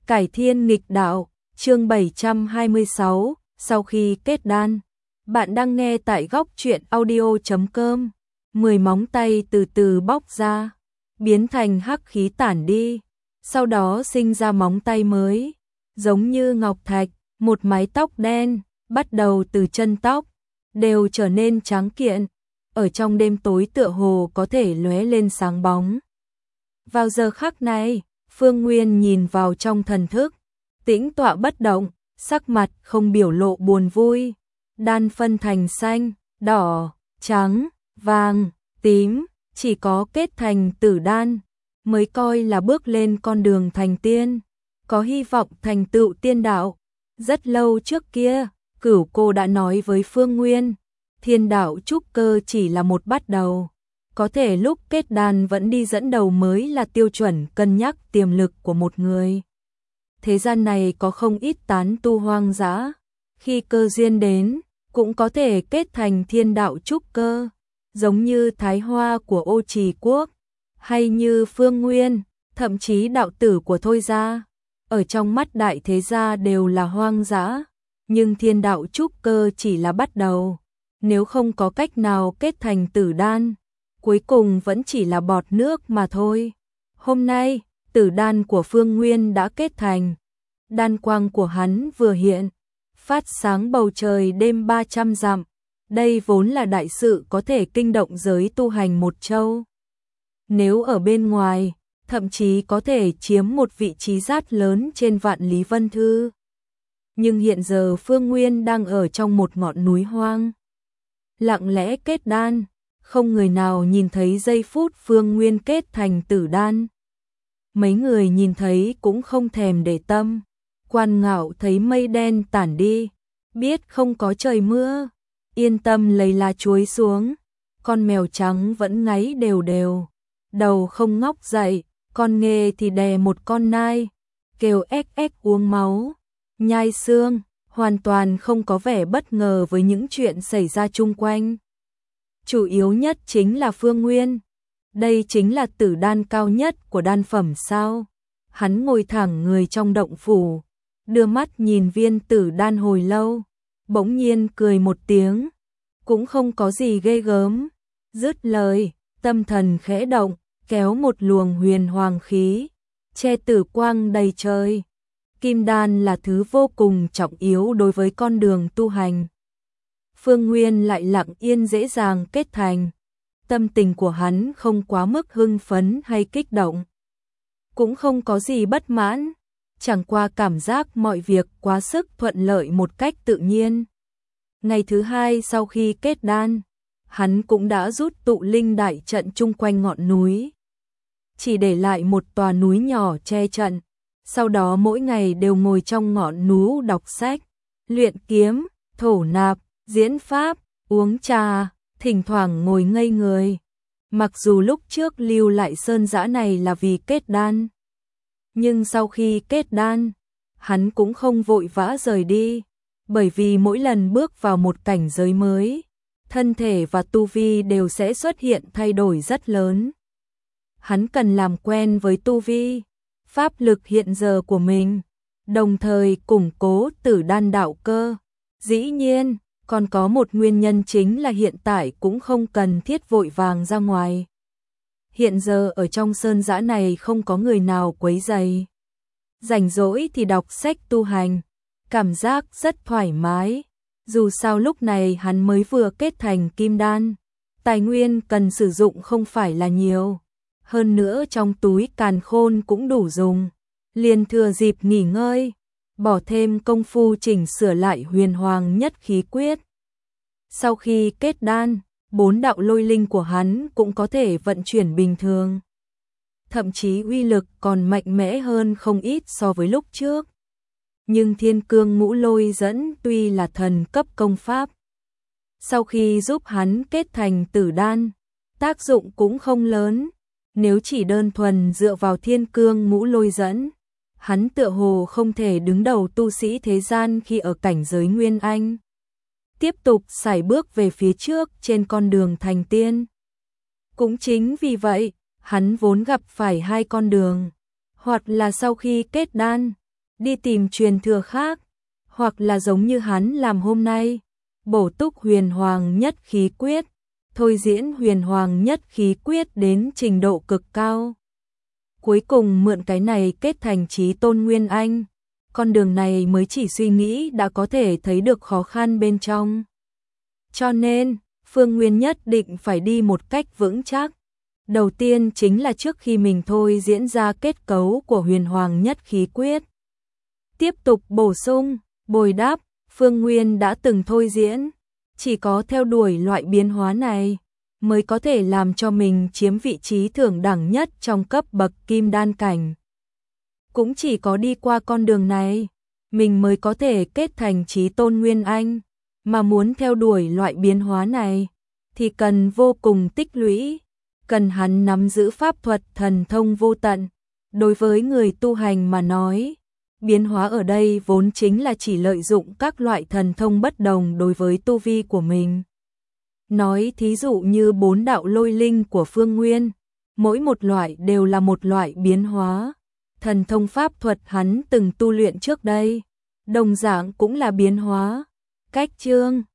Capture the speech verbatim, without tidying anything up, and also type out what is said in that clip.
Cải thiên nghịch đạo, chương bảy trăm hai mươi sáu, sau khi kết đan. Bạn đang nghe tại góc truyện audio chấm com. Mười móng tay từ từ bóc ra, biến thành hắc khí tản đi, sau đó sinh ra móng tay mới, giống như ngọc thạch, một mái tóc đen, bắt đầu từ chân tóc, đều trở nên trắng kiện, ở trong đêm tối tựa hồ có thể lóe lên sáng bóng. Vào giờ khắc này, Phương Nguyên nhìn vào trong thần thức, tĩnh tọa bất động, sắc mặt không biểu lộ buồn vui, đan phân thành xanh, đỏ, trắng, vàng, tím, chỉ có kết thành tử đan, mới coi là bước lên con đường thành tiên, có hy vọng thành tựu tiên đạo. Rất lâu trước kia, Cửu Cô đã nói với Phương Nguyên, thiên đạo trúc cơ chỉ là một bắt đầu. Có thể lúc kết đan vẫn đi dẫn đầu mới là tiêu chuẩn cân nhắc tiềm lực của một người. Thế gian này có không ít tán tu hoang dã, khi cơ duyên đến, cũng có thể kết thành thiên đạo trúc cơ, giống như Thái Hoa của Ô Trì Quốc, hay như Phương Nguyên, thậm chí đạo tử của Thôi Gia. Ở trong mắt đại thế gia đều là hoang dã, nhưng thiên đạo trúc cơ chỉ là bắt đầu. Nếu không có cách nào kết thành tử đan, cuối cùng vẫn chỉ là bọt nước mà thôi. Hôm nay, tử đan của Phương Nguyên đã kết thành. Đan quang của hắn vừa hiện, phát sáng bầu trời đêm ba trăm dặm. Đây vốn là đại sự có thể kinh động giới tu hành một châu. Nếu ở bên ngoài, thậm chí có thể chiếm một vị trí rất lớn trên vạn lý vân thư. Nhưng hiện giờ Phương Nguyên đang ở trong một ngọn núi hoang, lặng lẽ kết đan, không người nào nhìn thấy giây phút Phương Nguyên kết thành tử đan. Mấy người nhìn thấy cũng không thèm để tâm. Quan Ngạo thấy mây đen tản đi, biết không có trời mưa, yên tâm lấy lá chuối xuống. Con mèo trắng vẫn ngáy đều đều, đầu không ngóc dậy, con nghê thì đè một con nai, kêu ếch ếch uống máu, nhai xương, hoàn toàn không có vẻ bất ngờ với những chuyện xảy ra chung quanh. Chủ yếu nhất chính là Phương Nguyên. Đây chính là tử đan cao nhất của đan phẩm sao? Hắn ngồi thẳng người trong động phủ, đưa mắt nhìn viên tử đan hồi lâu, bỗng nhiên cười một tiếng, cũng không có gì ghê gớm. Dứt lời, tâm thần khẽ động, kéo một luồng huyền hoàng khí, che tử quang đầy trời. Kim đan là thứ vô cùng trọng yếu đối với con đường tu hành. Phương Nguyên lại lặng yên dễ dàng kết thành. Tâm tình của hắn không quá mức hưng phấn hay kích động, cũng không có gì bất mãn, chẳng qua cảm giác mọi việc quá sức thuận lợi một cách tự nhiên. Ngày thứ hai sau khi kết đan, hắn cũng đã rút tụ linh đại trận chung quanh ngọn núi, chỉ để lại một tòa núi nhỏ che trận. Sau đó mỗi ngày đều ngồi trong ngọn núi đọc sách, luyện kiếm, thổ nạp, diễn pháp, uống trà, thỉnh thoảng ngồi ngây người. Mặc dù lúc trước lưu lại sơn dã này là vì kết đan, nhưng sau khi kết đan, hắn cũng không vội vã rời đi, bởi vì mỗi lần bước vào một cảnh giới mới, thân thể và tu vi đều sẽ xuất hiện thay đổi rất lớn. Hắn cần làm quen với tu vi, pháp lực hiện giờ của mình, đồng thời củng cố tử đan đạo cơ. Dĩ nhiên, còn có một nguyên nhân chính là hiện tại cũng không cần thiết vội vàng ra ngoài. Hiện giờ ở trong sơn dã này không có người nào quấy rầy. Rảnh rỗi thì đọc sách tu hành, cảm giác rất thoải mái. Dù sao lúc này hắn mới vừa kết thành kim đan, tài nguyên cần sử dụng không phải là nhiều. Hơn nữa trong túi càn khôn cũng đủ dùng, liền thừa dịp nghỉ ngơi, bỏ thêm công phu chỉnh sửa lại huyền hoàng nhất khí quyết. Sau khi kết đan, bốn đạo lôi linh của hắn cũng có thể vận chuyển bình thường. Thậm chí uy lực còn mạnh mẽ hơn không ít so với lúc trước. Nhưng thiên cương ngũ lôi dẫn tuy là thần cấp công pháp, sau khi giúp hắn kết thành tử đan, tác dụng cũng không lớn. Nếu chỉ đơn thuần dựa vào thiên cương ngũ lôi dẫn, hắn tựa hồ không thể đứng đầu tu sĩ thế gian khi ở cảnh giới Nguyên Anh. Tiếp tục sải bước về phía trước trên con đường thành tiên. Cũng chính vì vậy, hắn vốn gặp phải hai con đường, hoặc là sau khi kết đan, đi tìm truyền thừa khác, hoặc là giống như hắn làm hôm nay, bổ túc huyền hoàng nhất khí quyết, thôi diễn huyền hoàng nhất khí quyết đến trình độ cực cao. Cuối cùng mượn cái này kết thành chí tôn Nguyên Anh, con đường này mới chỉ suy nghĩ đã có thể thấy được khó khăn bên trong. Cho nên, Phương Nguyên nhất định phải đi một cách vững chắc. Đầu tiên chính là trước khi mình thôi diễn ra kết cấu của huyền hoàng nhất khí quyết. Tiếp tục bổ sung, bồi đắp, Phương Nguyên đã từng thôi diễn. Chỉ có theo đuổi loại biến hóa này, mới có thể làm cho mình chiếm vị trí thượng đẳng nhất trong cấp bậc kim đan cảnh. Cũng chỉ có đi qua con đường này, mình mới có thể kết thành chí tôn Nguyên Anh. Mà muốn theo đuổi loại biến hóa này, thì cần vô cùng tích lũy, cần hắn nắm giữ pháp thuật thần thông vô tận. Đối với người tu hành mà nói, biến hóa ở đây vốn chính là chỉ lợi dụng các loại thần thông bất đồng đối với tu vi của mình. Nói thí dụ như bốn đạo lôi linh của Phương Nguyên, mỗi một loại đều là một loại biến hóa. Thần thông pháp thuật hắn từng tu luyện trước đây, đồng dạng cũng là biến hóa. Cách chương